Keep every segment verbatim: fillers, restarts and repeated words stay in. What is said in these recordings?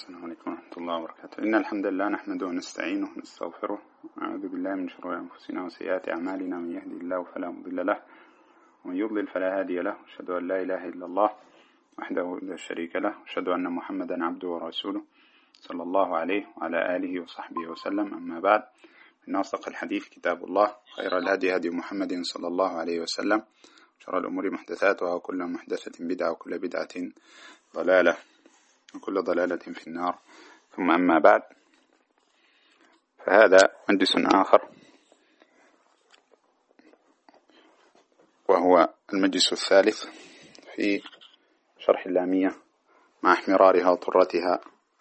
السلام عليكم ورحمة الله وبركاته. إن الحمد لله نحمده ونستعينه ونستغفره ونعوذ بالله من شرور أنفسنا وسيئات أعمالنا. من يهدي الله فلا مضل له ومن يضلل فلا هادي له. أشهد أن لا إله إلا الله وحده لا شريك له، أشهد أن محمدا عبده ورسوله صلى الله عليه وعلى آله وصحبه وسلم. أما بعد، من أصدق الحديث كتاب الله، خير الهدي هدي محمد صلى الله عليه وسلم، شر الأمور محدثاتها وكل محدثة بدعة وكل بدعة ضلالة وكل ضلالة في النار. ثم أما بعد، فهذا مجلس آخر وهو المجلس الثالث في شرح اللامية مع احمرارها وطرتها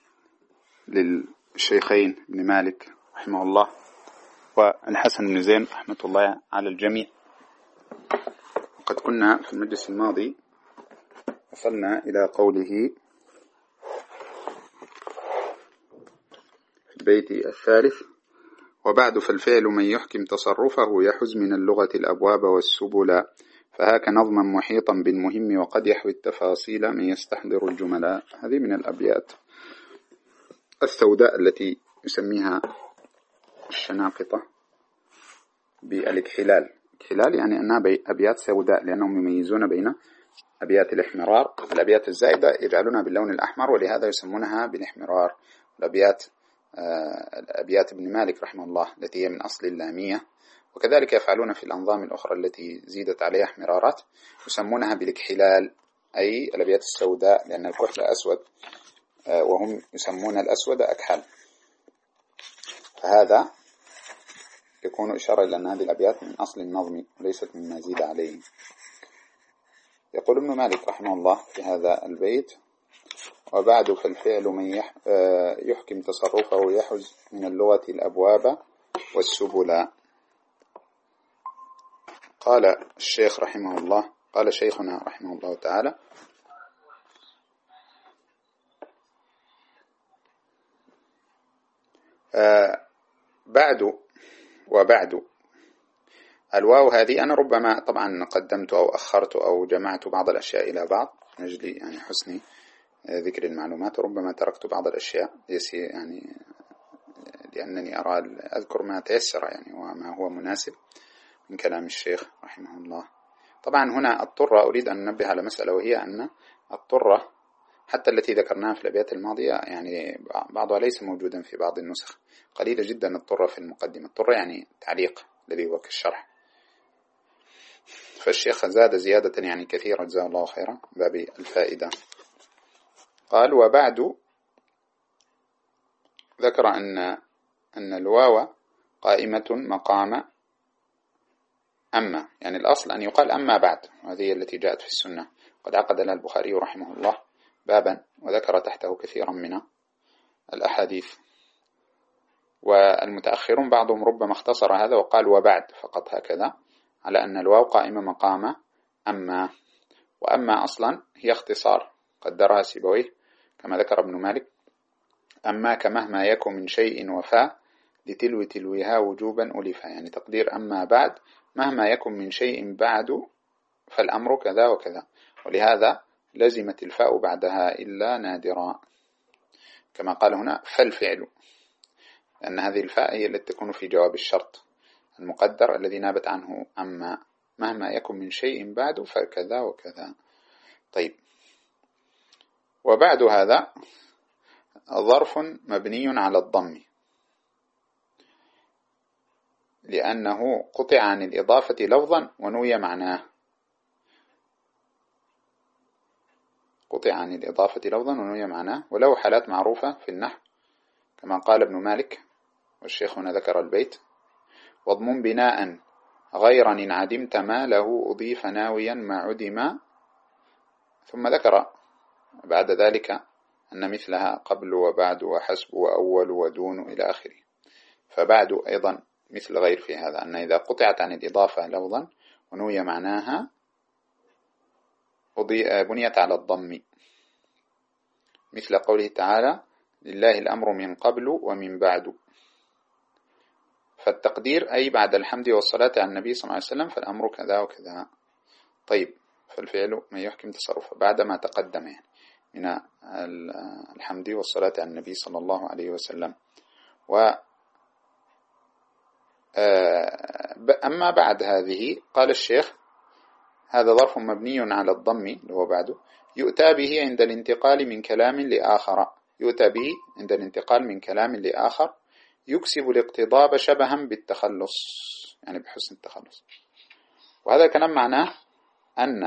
للشيخين ابن مالك رحمه الله والحسن بن زين رحمة الله على الجميع. وقد كنا في المجلس الماضي وصلنا إلى قوله في البيت الثالث: وبعد فالفعل من يحكم تصرفه يحز من اللغة الأبواب والسبل، فهاك نظما محيطا بالمهم وقد يحوي التفاصيل من يستحضر الجملاء. هذه من الأبيات السوداء التي يسميها الشناقطة بالإكحلال. إكحلال يعني أنها أبيات سوداء، لأنهم يميزون بين أبيات الإحمرار. الأبيات الزائدة يجعلونها باللون الأحمر، ولهذا يسمونها بالإحمرار. الأبيات أبيات ابن مالك رحمه الله التي هي من أصل اللامية، وكذلك يفعلون في الأنظام الأخرى التي زيدت عليها احمرارات، يسمونها بالإكحلال، أي الأبيات السوداء، لأن الكحل أسود وهم يسمون الأسود أكحل. فهذا يكون إشارة إلى أن هذه الأبيات من أصل النظم وليست مما زيد عليه. يقول ابن مالك رحمه الله في هذا البيت: وبعد فالفعل من يحكم تصرفه يحز من اللغة الأبواب والسبل. قال الشيخ رحمه الله، قال شيخنا رحمه الله تعالى: آه بعد وبعد. الواو هذه أنا ربما طبعا قدمت أو أخرت أو جمعت بعض الأشياء إلى بعض من أجل يعني حسن ذكر المعلومات، وربما تركت بعض الأشياء يعني لأنني أرى أذكر ما تيسر يعني وما هو مناسب من كلام الشيخ رحمه الله. طبعا هنا الطرة أريد أن ننبه على مسألة، وهي أن الطرة حتى التي ذكرناها في الأبيات الماضية يعني بعضها ليس موجودا في بعض النسخ، قليلة جدا الطرة في المقدمة. الطرة يعني تعليق الذي هو كالشرح، فالشيخ زاد زيادة يعني كثيرة جزاه الله خيرا باب الفائدة. قال: وبعد ذكر أن أن الواو قائمة مقام أما، يعني الأصل أن يقال أما بعد، وهذه التي جاءت في السنة. قد عقد لها البخاري رحمه الله بابا وذكر تحته كثيرا من الأحاديث، والمتأخرون بعضهم ربما اختصر هذا وقال وبعد فقط هكذا، على أن الواو قائمة مقام أما. وأما أصلا هي اختصار قدرها سيبويه كما ذكر ابن مالك: أما كمهما يكن من شيء وفاء لتلو تلوها وجوبا ألفا، يعني تقدير أما بعد مهما يكن من شيء بعد فالأمر كذا وكذا، ولهذا لزمت الفاء بعدها إلا نادرا، كما قال هنا فالفعل، لأن هذه الفاء هي التي تكون في جواب الشرط المقدر الذي نابت عنه أما، مهما يكن من شيء بعد فكذا وكذا. طيب، وبعد هذا ظرف مبني على الضم، لأنه قطع عن الإضافة لفظا ونوي معناه. قطع عن الإضافة لفظا ونوي معناه، وله حالات معروفة في النحو كما قال ابن مالك، والشيخ هنا ذكر البيت: واضمن بناء غيرا إن عدمت ما له أضيف ناويا ما عدم. ثم ذكر بعد ذلك أن مثلها قبل وبعد وحسب وأول ودون إلى آخره. فبعد أيضا مثل غير في هذا، أن إذا قطعت عن الإضافة لفظا ونوي معناها بنيت على الضم، مثل قوله تعالى: لله الأمر من قبل ومن بعد. فالتقدير أي بعد الحمد والصلاة على النبي صلى الله عليه وسلم فالأمر كذا وكذا. طيب، فالفعل ما يحكم تصرفه بعد ما تقدم، يعني من الحمد والصلاة على النبي صلى الله عليه وسلم. و أما بعد هذه قال الشيخ هذا ظرف مبني على الضم اللي هو بعده، يؤتى به عند الانتقال من كلام لآخر، يؤتى به عند الانتقال من كلام لآخر يكسب الاقتضاب شبها بالتخلص، يعني بحسن التخلص. وهذا الكلام معناه أن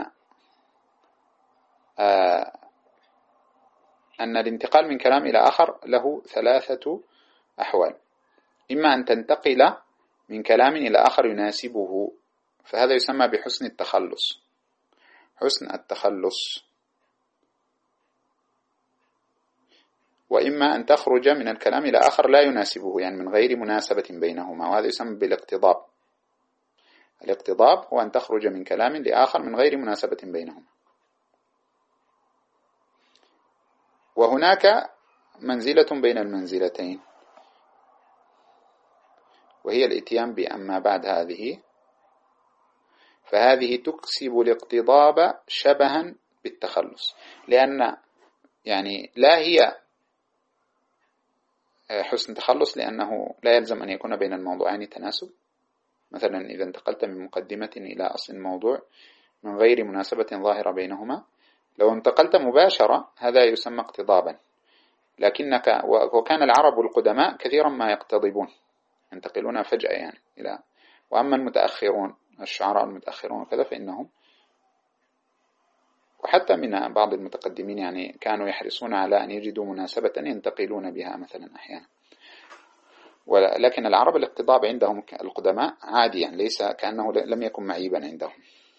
آه أن الانتقال من كلام إلى آخر له ثلاثة أحوال، إما أن تنتقل من كلام إلى آخر يناسبه، فهذا يسمى بحسن التخلص، حسن التخلص. وإما أن تخرج من الكلام إلى آخر لا يناسبه، يعني من غير مناسبة بينهما، وهذا يسمى بالاقتضاب. الاقتضاب هو أن تخرج من كلام لآخر من غير مناسبة بينهما. وهناك منزلة بين المنزلتين، وهي الاتيان بأما بعد هذه، فهذه تكسب الاقتضاب شبها بالتخلص، لأن يعني لا هي حسن تخلص، لأنه لا يلزم أن يكون بين الموضوعين تناسب. مثلا إذا انتقلت من مقدمة إلى أصل الموضوع من غير مناسبة ظاهرة بينهما، لو انتقلت مباشرة هذا يسمى اقتضابا، لكنك وكان العرب القدماء كثيرا ما يقتضبون، ينتقلون فجأة يعني إلى، وأما المتأخرون الشعراء المتأخرون وكذا فإنهم، وحتى من بعض المتقدمين يعني كانوا يحرصون على أن يجدوا مناسبة ينتقلون بها مثلا أحيانا. ولكن العرب الاقتضاب عندهم القدماء عادي، يعني ليس كأنه لم يكن معيبا عندهم.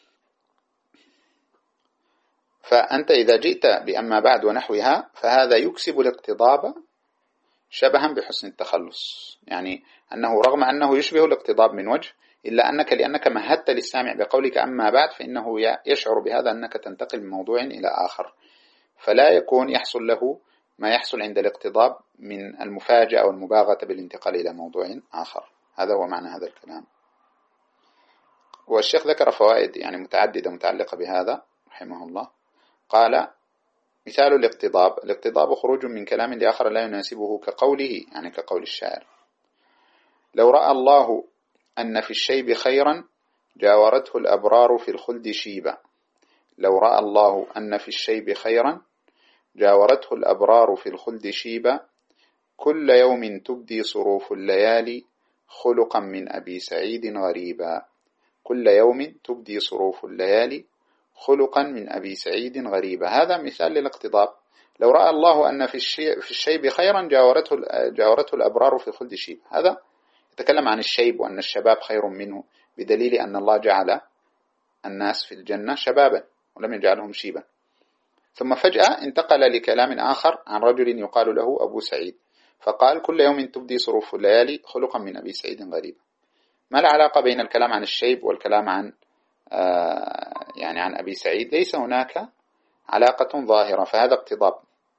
فأنت إذا جئت بأما بعد ونحوها فهذا يكسب الاقتضاب شبها بحسن التخلص، يعني أنه رغم أنه يشبه الاقتضاب من وجه، إلا أنك لأنك مهدت للسامع بقولك أما بعد فإنه يشعر بهذا أنك تنتقل من موضوع إلى آخر، فلا يكون يحصل له ما يحصل عند الاقتضاب من المفاجأة والمباغتة بالانتقال إلى موضوع آخر. هذا هو معنى هذا الكلام. والشيخ ذكر فوائد يعني متعددة متعلقة بهذا رحمه الله. قال مثال الاقتضاب، الاقتضاب خروج من كلام لآخر لا يناسبه كقوله، يعني كقول الشاعر: لو رأى الله أن في الشيب خيرا جاورته الأبرار في الخلد شيبا. لو رأى الله أن في الشيب خيرا جاورته الأبرار في الخلد شيبا، كل يوم تبدي صروف الليالي خلقا من أبي سعيد غريبا. كل يوم تبدي صروف الليالي خلقا من أبي سعيد غريبا. هذا مثال للاقتضاب. لو رأى الله أن في في الشيب خيرا جاورته جاورته الأبرار في الخلد شيبا، هذا يتكلم عن الشيب وأن الشباب خير منه، بدليل أن الله جعل الناس في الجنة شبابا ولم يجعلهم شيبا. ثم فجأة انتقل لكلام آخر عن رجل يقال له أبو سعيد، فقال: كل يوم تبدي صروف الليالي خلقا من أبي سعيد غريبا. ما العلاقة بين الكلام عن الشيب والكلام عن آه يعني عن أبي سعيد؟ ليس هناك علاقة ظاهرة، فهذا اقتضاب.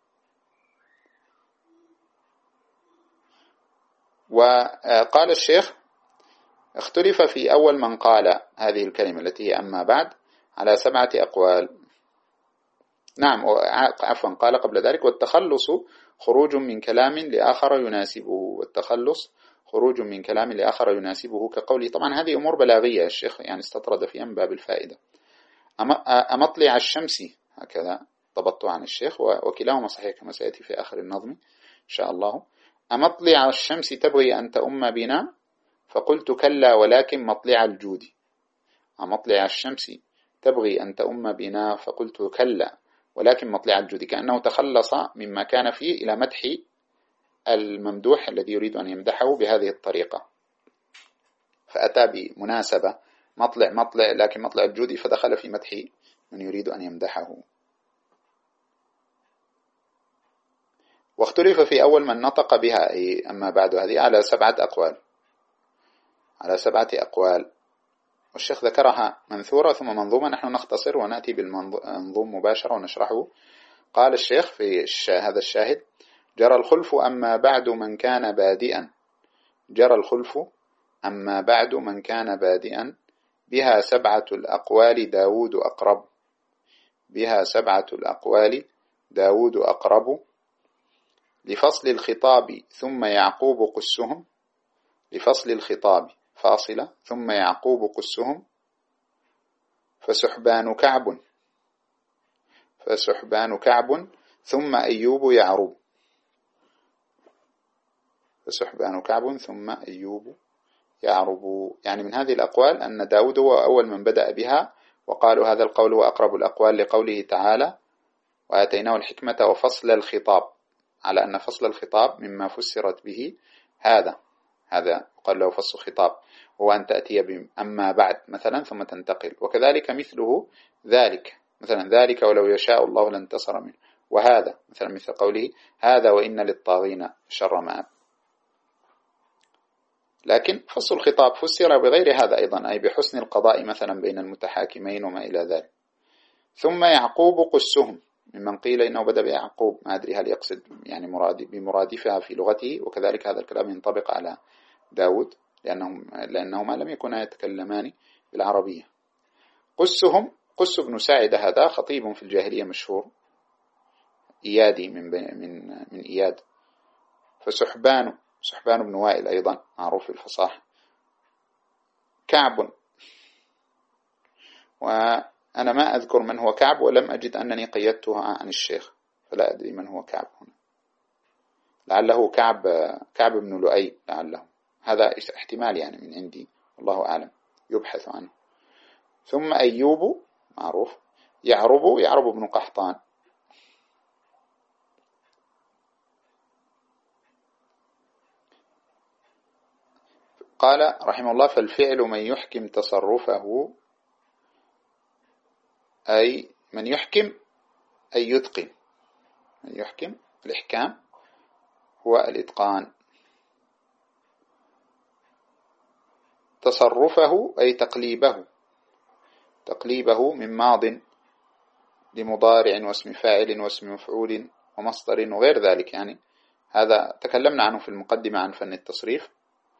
وقال الشيخ: اختلف في أول من قال هذه الكلمة التي هي أما بعد على سبعة أقوال. نعم، عفوا، قال قبل ذلك: والتخلص خروج من كلام لآخر يناسبه. والتخلص خروج من كلام لآخر يناسبه كقوله. طبعا هذه أمور بلاغية الشيخ يعني استطرد فيها من باب الفائدة. أمطلع الشمس، هكذا ضبطت عن الشيخ، وكلاهما صحيح كما سيأتي في آخر النظم إن شاء الله. أمطلع الشمس تبغي أن تؤم بنا، فقلت كلا ولكن مطلع الجود. أمطلع الشمس تبغي أن تؤم بنا، فقلت كلا ولكن مطلع الجود، كأنه تخلص مما كان فيه إلى مدح الممدوح الذي يريد أن يمدحه بهذه الطريقة، فأتى بمناسبة مطلع مطلع لكن مطلع الجود، فدخل في مدح من يريد أن يمدحه. واختلف في أول من نطق بها، أي أما بعد هذه، على سبعة أقوال على سبعة أقوال والشيخ ذكرها منثورة ثم منظومة. نحن نختصر ونأتي بالمنظوم مباشرة ونشرحه. قال الشيخ في هذا الشاهد: جرى الخلف أما بعد من كان بادئا جرى الخلف أما بعد من كان بادئا بها سبعة الأقوال داود أقرب بها سبعة الأقوال داود أقرب، لفصل الخطاب ثم يعقوب قسهم، لفصل الخطاب فاصلة ثم يعقوب قسهم، فسحبان كعب، فسحبان كعب ثم أيوب يعرب، فسحبان كعب ثم أيوب يعرب. يعني من هذه الأقوال أن داود هو أول من بدأ بها، وقالوا هذا القول هو أقرب الأقوال لقوله تعالى وآتيناه الحكمة وفصل الخطاب، على أن فصل الخطاب مما فسرت به هذا هذا قال له فصل خطاب هو أن تأتي بأما بعد مثلا ثم تنتقل، وكذلك مثله ذلك مثلا ذلك ولو يشاء الله لانتصر منه، وهذا مثلا مثل قوله هذا وإن للطاغين شر مآب. لكن فصل الخطاب فسر بغير هذا أيضا، أي بحسن القضاء مثلا بين المتحاكمين وما إلى ذلك. ثم يعقوب قسهم، ممن قيل إنه بدأ بيعقوب، ما أدري هل يقصد يعني مراد بمرادفها في لغته، وكذلك هذا الكلام ينطبق على داود لأنهم لأنهما لم يكونا يتكلمان بالعربية. قسهم، قس بن ساعدة هذا خطيب في الجاهلية مشهور، إيادي من من من إياد. فسحبان، سحبان بن وائل أيضا معروف في الفصاحة. كعب، وأنا ما أذكر من هو كعب، ولم أجد أنني قيدتها عن الشيخ، فلا أدري من هو كعب هنا، لعله كعب كعب بن لؤي، لعله هذا احتمال يعني من عندي، الله أعلم، يبحث عنه. ثم أيوب معروف. يعرب، يعرب بن قحطان. قال رحمه الله فالفعل من يحكم تصرفه، أي من يحكم أي يتقن، من يحكم الإحكام هو الإتقان. تصرفه أي تقليبه، تقليبه من ماض لمضارع واسم فاعل واسم مفعول ومصدر وغير ذلك، يعني هذا تكلمنا عنه في المقدمة عن فن التصريف.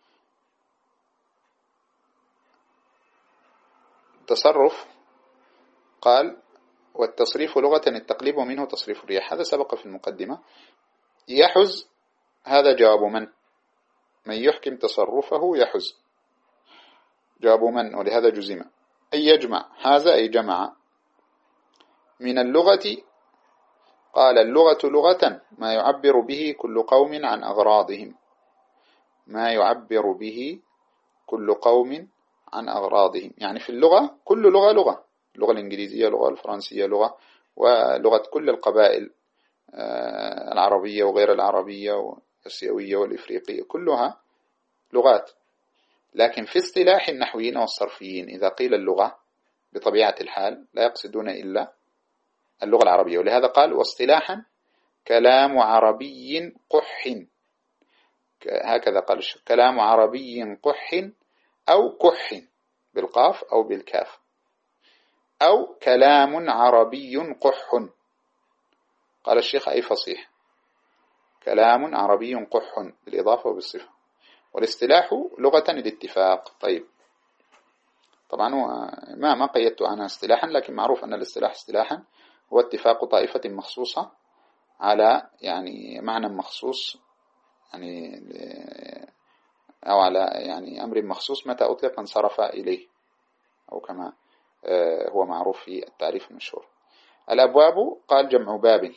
تصرف قال والتصريف لغة التقليب ومنه تصريف الرياح، هذا سبق في المقدمة. يحز، هذا جواب من، من يحكم تصرفه يحز، جواب من، ولهذا جزم. أي يجمع، هذا أي جمع. من اللغة قال اللغة لغة ما يعبر به كل قوم عن أغراضهم، ما يعبر به كل قوم عن أغراضهم، يعني في اللغة كل لغة لغة، اللغة الإنجليزية لغة، الفرنسية لغة، ولغة كل القبائل العربية وغير العربية والآسيوية والإفريقية كلها لغات. لكن في اصطلاح النحويين والصرفيين إذا قيل اللغة بطبيعة الحال لا يقصدون إلا اللغة العربية، ولهذا قال واصطلاحا كلام عربي قح، هكذا قال الشيخ، كلام عربي قح أو كح بالقاف أو بالكاف، أو كلام عربي قح، قال الشيخ أي فصيح، كلام عربي قح بالإضافة وبالصفة. والاصطلاح لغة الاتفاق. طيب طبعا ما ما قيدت عنها اصطلاحا، لكن معروف أن الاصطلاح اصطلاحا هو اتفاق طائفة مخصوصة على يعني معنى مخصوص، يعني أو على يعني أمر مخصوص متى أطلق انصرف إليه، أو كما هو معروف في التعريف المشهور. الأبواب قال جمع باب،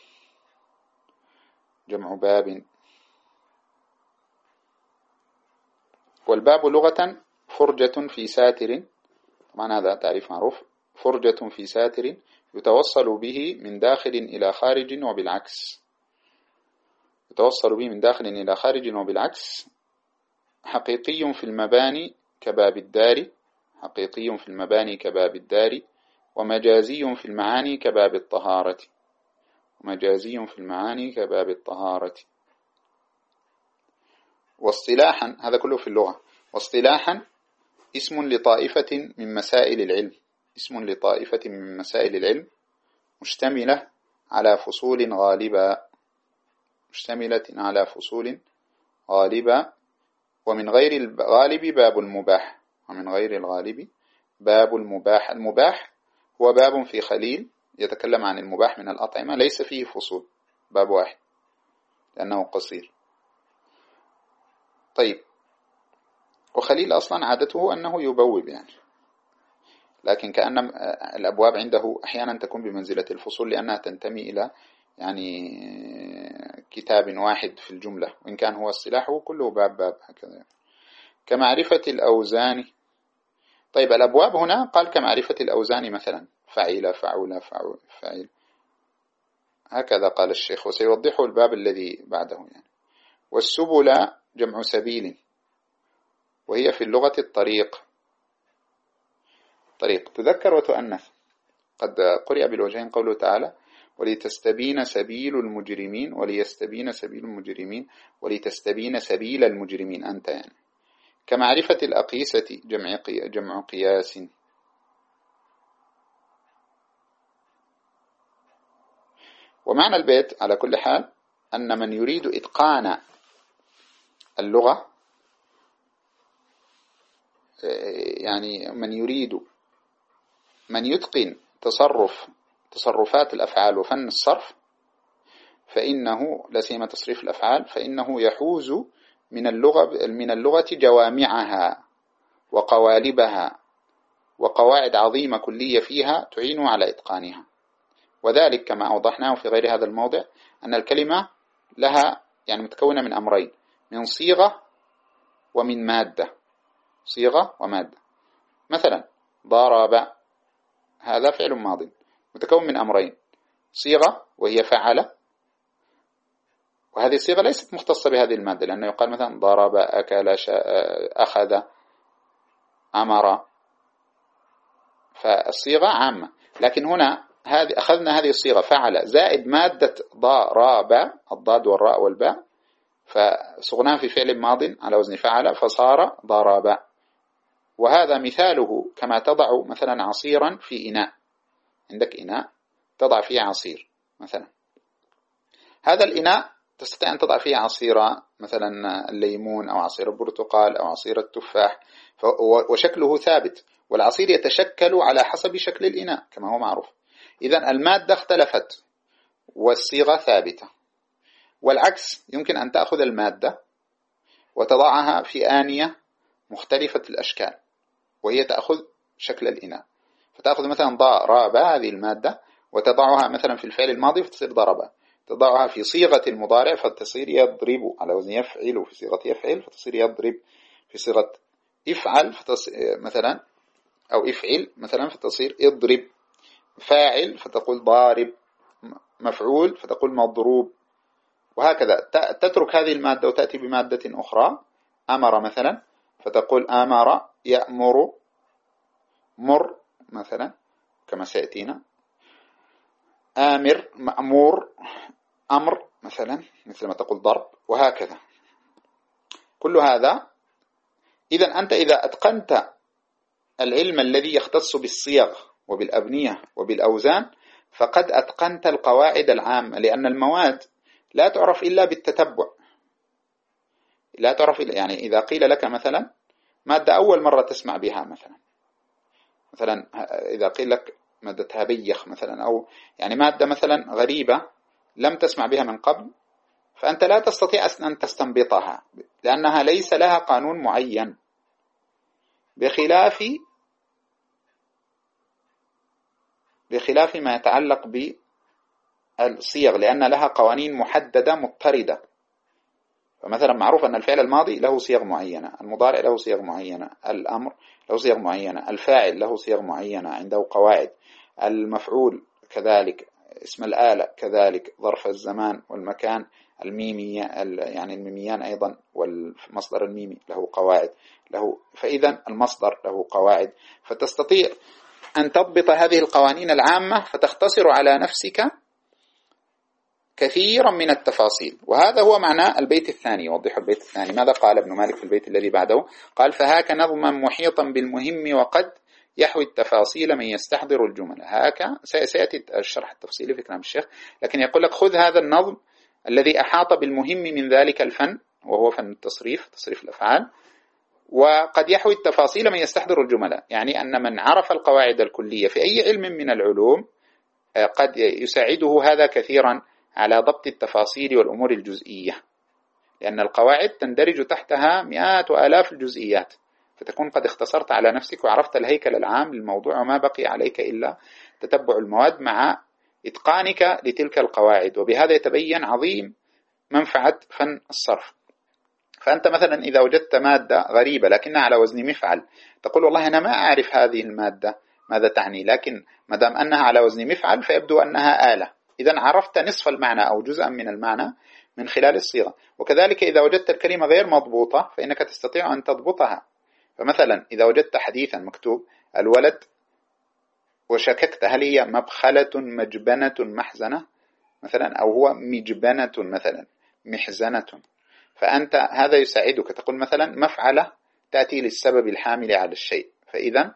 جمع باب. والباب لغة فرجة في ساتر، طبعا هذا تعريف معروف، فرجة في ساتر يتوصل به من داخل إلى خارج وبالعكس، يتوصل به من داخل إلى خارج وبالعكس. حقيقي في المباني كباب الدار، حقيقي في المباني كباب الدار، ومجازي في المعاني كباب الطهارة، ومجازي في المعاني كباب الطهارة. واصطلاحا، هذا كله في اللغة. واصطلاحا اسم لطائفة من مسائل العلم، اسم لطائفة من مسائل العلم مشتملة على فصول غالبة، مشتملة على فصول غالبة. ومن غير الغالب باب المباح، ومن غير الغالب باب المباح. المباح هو باب في خليل يتكلم عن المباح من الأطعمة ليس فيه فصول، باب واحد لأنه قصير. طيب، وخليل أصلا عادته أنه يبوب يعني، لكن كأن الأبواب عنده أحيانا تكون بمنزلة الفصول لأنها تنتمي إلى يعني كتاب واحد في الجملة، وإن كان هو الصلاح كله باب باب هكذا. كمعرفة الأوزان. طيب، الأبواب هنا قال كمعرفة الأوزان مثلا فعيل فعول فعول فعيل، هكذا قال الشيخ، وسيوضحه الباب الذي بعده يعني. والسبل جمع سبيل، وهي في اللغة الطريق، طريق تذكر وتؤنث. قد قرئ بالوجهين قوله تعالى ولتستبين سبيل المجرمين، وليستبين سبيل المجرمين، ولتستبين سبيل المجرمين أنت يعني. كمعرفة الأقيسة جمع جمع قياس. ومعنى البيت على كل حال أن من يريد إتقان اللغة، يعني من يريد من يتقن تصرف تصرفات الأفعال وفن الصرف، فإنه لا سيما تصريف الأفعال، فإنه يحوز من اللغة من اللغة جوامعها وقوالبها وقواعد عظيمة كلية فيها تعين على إتقانها. وذلك كما أوضحناه في غير هذا الموضع أن الكلمة لها يعني متكونة من أمرين، من صيغة ومن مادة، صيغة ومادة. مثلا ضرب، هذا فعل ماضي متكون من أمرين، صيغة وهي فعل، وهذه الصيغة ليست مختصة بهذه المادة، لأنه يقال مثلا ضرب، أكل، أخذ، أمر، فالصيغة عامة. لكن هنا هذه أخذنا هذه الصيغة فعل زائد مادة ضرب، الضاد والراء والباء، فصغناها في فعل ماض على وزن فعل فصار ضرب. وهذا مثاله كما تضع مثلا عصيرا في إناء، عندك إناء تضع فيه عصير مثلا، هذا الإناء تستطيع أن تضع فيه عصير مثلا الليمون أو عصير البرتقال أو عصير التفاح، وشكله ثابت، والعصير يتشكل على حسب شكل الإناء كما هو معروف. إذن المادة اختلفت والصيغة ثابتة. والعكس، يمكن أن تأخذ المادة وتضعها في آنية مختلفة الأشكال وهي تأخذ شكل الإناء، فتأخذ مثلا ضرب هذه المادة وتضعها مثلا في الفعل الماضي فتصير ضرب، تضعها في صيغة المضارع فتصير يضرب على وزن يفعل، في صيغة يفعل فتصير يضرب، في صيغة افعل مثلا أو افعل مثلا فتصير اضرب، فاعل فتقول ضارب، مفعول فتقول مضروب، وهكذا. تترك هذه المادة وتأتي بمادة أخرى، أمر مثلا فتقول أمر يأمر، مر مثلا كما سيأتينا، آمر مأمور، أمر مثلا مثل ما تقول ضرب، وهكذا. كل هذا إذن أنت إذا أتقنت العلم الذي يختص بالصيغ وبالأبنية وبالأوزان فقد أتقنت القواعد العامة، لأن المواد لا تعرف إلا بالتتبع، لا تعرف إلا يعني إذا قيل لك مثلا مادة أول مرة تسمع بها مثلا مثلا إذا قيل لك مادة هبيخ مثلا، أو يعني مادة مثلا غريبة لم تسمع بها من قبل، فأنت لا تستطيع أن تستنبطها لأنها ليس لها قانون معين، بخلاف بخلاف ما يتعلق بالصيغ لأن لها قوانين محددة مضطردة. فمثلا معروف أن الفعل الماضي له صيغ معينة، المضارع له صيغ معينة، الأمر له صيغ معينة، الفاعل له صيغ معينة عنده قواعد، المفعول كذلك، اسم الآلة كذلك، ظرف الزمان والمكان، الميمي يعني الميميان أيضا، والمصدر الميمي له قواعد له، فإذا المصدر له قواعد، فتستطيع أن تضبط هذه القوانين العامة فتختصر على نفسك كثيرا من التفاصيل. وهذا هو معنى البيت الثاني. يوضح البيت الثاني ماذا قال ابن مالك في البيت الذي بعده، قال فهاك نظما محيطا بالمهم وقد يحوي التفاصيل من يستحضر الجمل. هاك سيأتي الشرح التفصيلي في كلام الشيخ، لكن يقول لك خذ هذا النظم الذي أحاط بالمهم من ذلك الفن وهو فن التصريف، تصريف الأفعال، وقد يحوي التفاصيل من يستحضر الجمل، يعني أن من عرف القواعد الكلية في أي علم من العلوم قد يساعده هذا كثيرا على ضبط التفاصيل والأمور الجزئية، لأن القواعد تندرج تحتها مئات وآلاف الجزئيات، فتكون قد اختصرت على نفسك وعرفت الهيكل العام للموضوع، وما بقي عليك إلا تتبع المواد مع إتقانك لتلك القواعد. وبهذا يتبين عظيم منفعة فن الصرف. فأنت مثلا إذا وجدت مادة غريبة لكنها على وزن مفعل، تقول والله أنا ما أعرف هذه المادة ماذا تعني، لكن ما دام أنها على وزن مفعل فيبدو أنها آلة، إذن عرفت نصف المعنى أو جزءا من المعنى من خلال الصيغة. وكذلك إذا وجدت الكلمة غير مضبوطة فإنك تستطيع أن تضبطها. فمثلا إذا وجدت حديثا مكتوب الولد وشككت هل هي مبخلة مجبنة محزنة مثلا، أو هو مجبنة مثلا محزنة، فأنت هذا يساعدك تقول مثلا مفعلة تأتي للسبب الحامل على الشيء، فإذا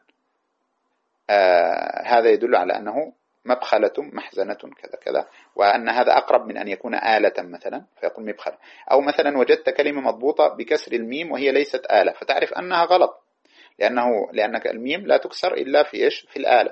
آه هذا يدل على أنه مبخلة محزنة كذا كذا، وأن هذا أقرب من أن يكون آلة مثلا فيقول مبخلة. أو مثلا وجدت كلمة مضبوطة بكسر الميم وهي ليست آلة، فتعرف أنها غلط، لأنه لأنك الميم لا تكسر إلا في إيش؟ في الآلة.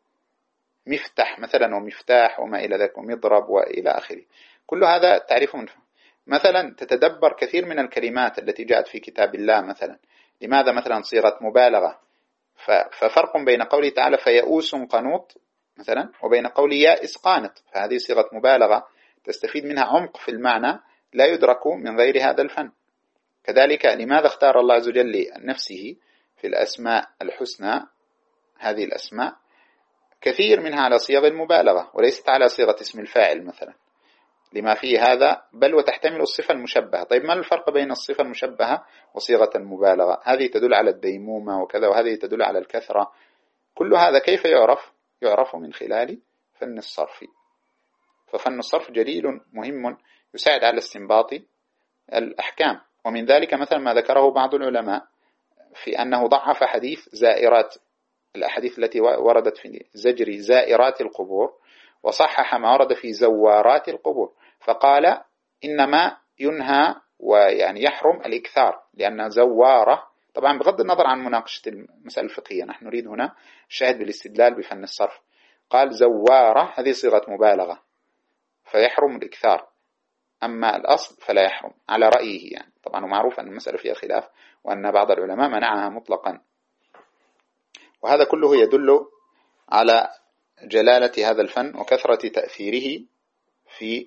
مفتح مثلا ومفتاح وما إلى ذلك ومضرب وإلى آخره، كل هذا تعرفه من فهم. مثلا تتدبر كثير من الكلمات التي جاءت في كتاب الله مثلا، لماذا مثلا صيغة مبالغة؟ ففرق بين قوله تعالى فيئوس قنوط مثلا وبين قوله يائس قانط، فهذه صيغة مبالغة تستفيد منها عمق في المعنى لا يدرك من غير هذا الفن. كذلك لماذا اختار الله عز وجل لنفسه في الأسماء الحسنى هذه الأسماء كثير منها على صيغ المبالغة وليست على صيغة اسم الفاعل مثلا، لما فيه هذا بل وتحتمل الصفة المشبهة. طيب ما الفرق بين الصفة المشبهة وصيغة المبالغة؟ هذه تدل على الديمومة وكذا، وهذه تدل على الكثرة. كل هذا كيف يعرف؟ يعرف من خلال فن الصرف. ففن الصرف جليل مهم يساعد على استنباط الأحكام. ومن ذلك مثلا ما ذكره بعض العلماء في أنه ضعف حديث زائرات، الأحاديث التي وردت في زجر زائرات القبور، وصحح ما ورد في زوارات القبور، فقال إنما ينهى ويعني يحرم الإكثار، لأن زوارة طبعا بغض النظر عن مناقشة المسألة الفقهية، نحن نريد هنا الشاهد بالاستدلال بفن الصرف. قال زوارة هذه صيغة مبالغة فيحرم الإكثار، أما الأصل فلا يحرم على رأيه يعني. طبعا معروف أن المسألة فيها خلاف وأن بعض العلماء منعها مطلقا، وهذا كله يدل على جلالة هذا الفن وكثرة تأثيره في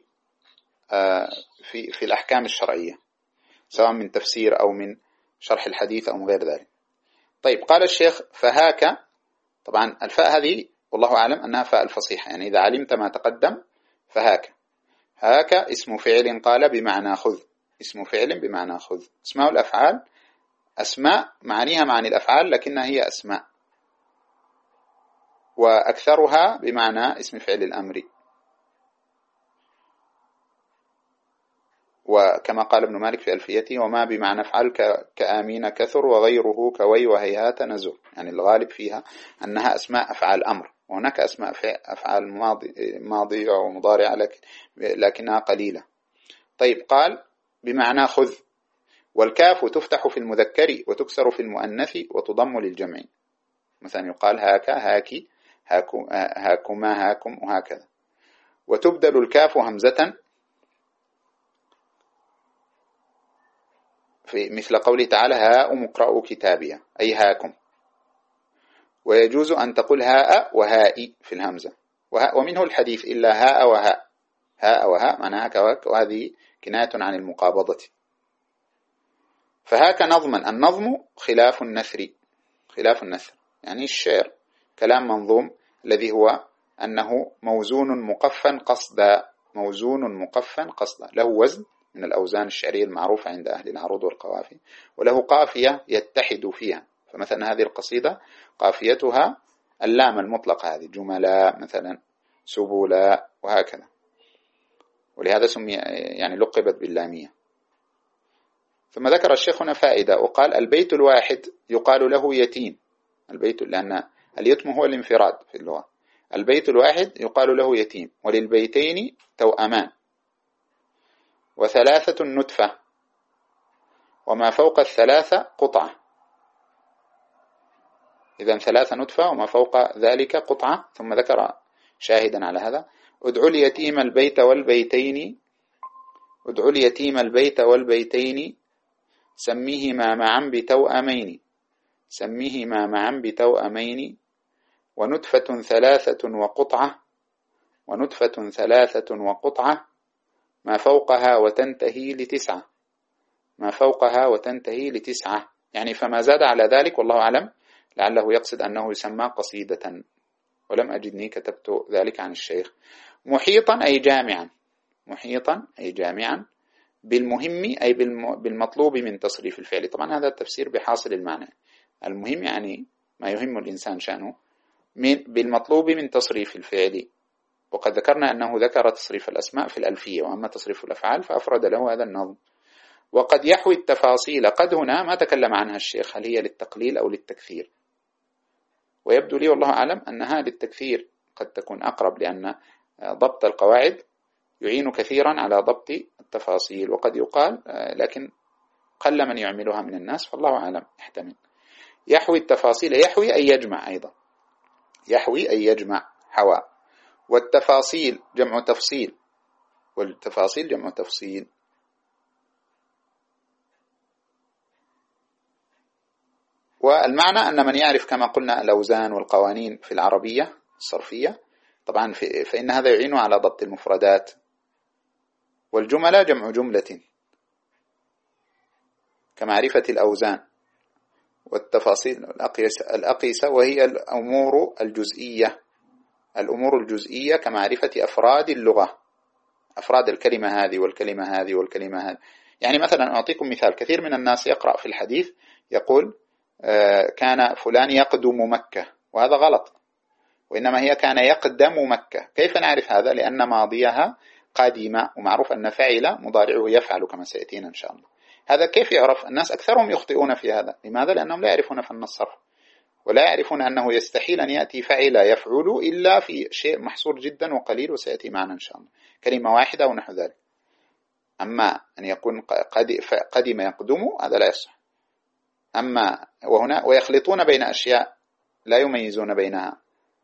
في في الأحكام الشرعية، سواء من تفسير أو من شرح الحديث أو من غير ذلك. طيب قال الشيخ فهاك، طبعا الفاء هذه والله أعلم أنها فاء الفصيحة، يعني إذا علمت ما تقدم فهاك. هاك اسم فعل قال بمعنى خذ، اسم فعل بمعنى خذ. اسماء الأفعال أسماء معانيها معاني الأفعال لكنها هي أسماء، وأكثرها بمعنى اسم فعل الأمر. وكما قال ابن مالك في ألفيته وما بمعنى افعل كآمين كثر وغيره كوي وهيهات نزر، يعني الغالب فيها أنها أسماء أفعال أمر، وهناك أسماء أفعال ماضي, ماضي ومضارع لكنها قليلة. طيب قال بمعنى خذ، والكاف تفتح في المذكر وتكسر في المؤنث وتضم للجمع، مثلا يقال هاك هاكي هاكما هاكم وهكذا. وتبدل الكاف همزة في مثل قوله تعالى هاء اقرأوا كتابيا أي هاكم. ويجوز أن تقول هاء وهائي في الهمزة، ومنه الحديث إلا هاء وهاء، هاء وهاء معناها كواك، وهذه كناية عن المقابضة. فهاك نظما، النظم خلاف النثر، خلاف النثر يعني الشعر كلام منظوم الذي هو أنه موزون مقفا قصدا، موزون مقفا قصدا، له وزن من الأوزان الشعرية المعروفة عند أهل العروض والقوافي، وله قافية يتحد فيها. فمثلا هذه القصيدة قافيتها اللام المطلقة، هذه جملاء مثلا سبولا وهكذا، ولهذا سمي يعني لقبت باللامية. ثم ذكر الشيخ هنا فائدة وقال البيت الواحد يقال له يتيم، البيت لأن اليتم هو الانفراد في اللغة، البيت الواحد يقال له يتيم، وللبيتين توأمان، وثلاثة نتفة، وما فوق الثلاثة قطعة. إذن ثلاثة نتفة وما فوق ذلك قطعة. ثم ذكر شاهدا على هذا: ادعوا اليتيم البيت والبيتين ادعوا اليتيم البيت والبيتين سميهما معا بتوأمين سميهما معا بتوأمين ونطفة ثلاثة وقطعة ونطفة ثلاثة وقطعة ما فوقها وتنتهي لتسعة ما فوقها وتنتهي لتسعة يعني فما زاد على ذلك والله أعلم، لعله يقصد أنه يسمى قصيدة، ولم أجدني كتبت ذلك عن الشيخ. محيطا أي جامعا محيطا أي جامعا بالمهم أي بالمطلوب من تصريف الفعل. طبعا هذا التفسير بحاصل المعنى، المهم يعني ما يهم الإنسان شأنه من بالمطلوب من تصريف الفعل. وقد ذكرنا أنه ذكر تصريف الأسماء في الألفية، وأما تصريف الأفعال فأفرد له هذا النظم. وقد يحوي التفاصيل، قد هنا ما تكلم عنها الشيخ هل هي للتقليل أو للتكثير، ويبدو لي والله أعلم أنها للتكثير قد تكون أقرب، لأن ضبط القواعد يعين كثيرا على ضبط التفاصيل، وقد يقال لكن قل من يعملها من الناس، فالله أعلم يحتمل. يحوي التفاصيل، يحوي أي يجمع، أيضا يحوي أي يجمع، حوى. والتفاصيل جمع تفصيل، والتفاصيل جمع تفصيل. والمعنى أن من يعرف كما قلنا الأوزان والقوانين في العربية الصرفية طبعا فإن هذا يعين على ضبط المفردات. والجملة جمع جملة كمعرفة الأوزان. والتفاصيل الأقيسة, الأقيسة وهي الأمور الجزئية الأمور الجزئية كمعرفة أفراد اللغة، أفراد الكلمة هذه والكلمة هذه والكلمة هذه. يعني مثلا أعطيكم مثال: كثير من الناس يقرأ في الحديث يقول كان فلان يقدم مكة، وهذا غلط، وإنما هي كان يقدم مكة. كيف نعرف هذا؟ لأن ماضيها قادمة، ومعروف أن فعل مضارعه يفعل كما سيأتينا إن شاء الله. هذا كيف يعرف؟ الناس أكثرهم يخطئون في هذا. لماذا؟ لأنهم لا يعرفون فن الصرف، ولا يعرفون أنه يستحيل أن يأتي فعل يفعل إلا في شيء محصور جدا وقليل، وسيأتي معنا إن شاء الله كلمة واحدة ونحو ذلك. أما أن يكون قدم يقدم هذا لا يصح. أما وهنا ويخلطون بين أشياء لا يميزون بينها،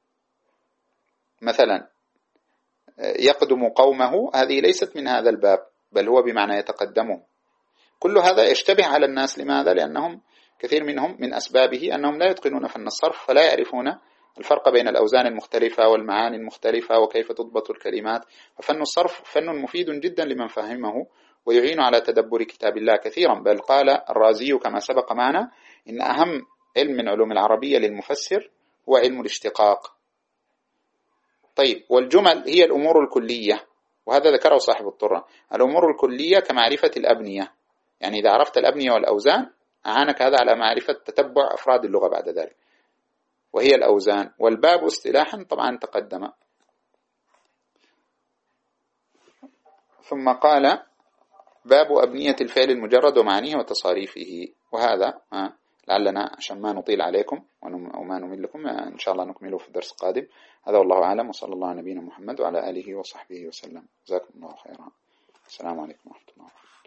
مثلا يقدم قومه هذه ليست من هذا الباب، بل هو بمعنى يتقدمه. كل هذا يشتبه على الناس. لماذا؟ لأنهم كثير منهم من أسبابه أنهم لا يتقنون فن الصرف، فلا يعرفون الفرق بين الأوزان المختلفة والمعاني المختلفة وكيف تضبط الكلمات. ففن الصرف فن مفيد جدا لمن فهمه، ويعين على تدبر كتاب الله كثيرا. بل قال الرازي كما سبق معنا إن أهم علم من علوم العربية للمفسر هو علم الاشتقاق. طيب، والجمل هي الأمور الكلية، وهذا ذكره صاحب الطرة. الأمور الكلية كمعرفة الأبنية، يعني إذا عرفت الأبنية والأوزان أعانك هذا على معرفة تتبع أفراد اللغة بعد ذلك، وهي الأوزان. والباب اصطلاحا طبعا تقدم. ثم قال: باب أبنية الفعل المجرد ومعانيه وتصاريفه. وهذا لعلنا عشان ما نطيل عليكم وما نملكم إن شاء الله نكمله في الدرس القادم. هذا والله أعلم، وصلى الله على نبينا محمد وعلى آله وصحبه وسلم. جزاكم الله خيرا. السلام عليكم ورحمة الله.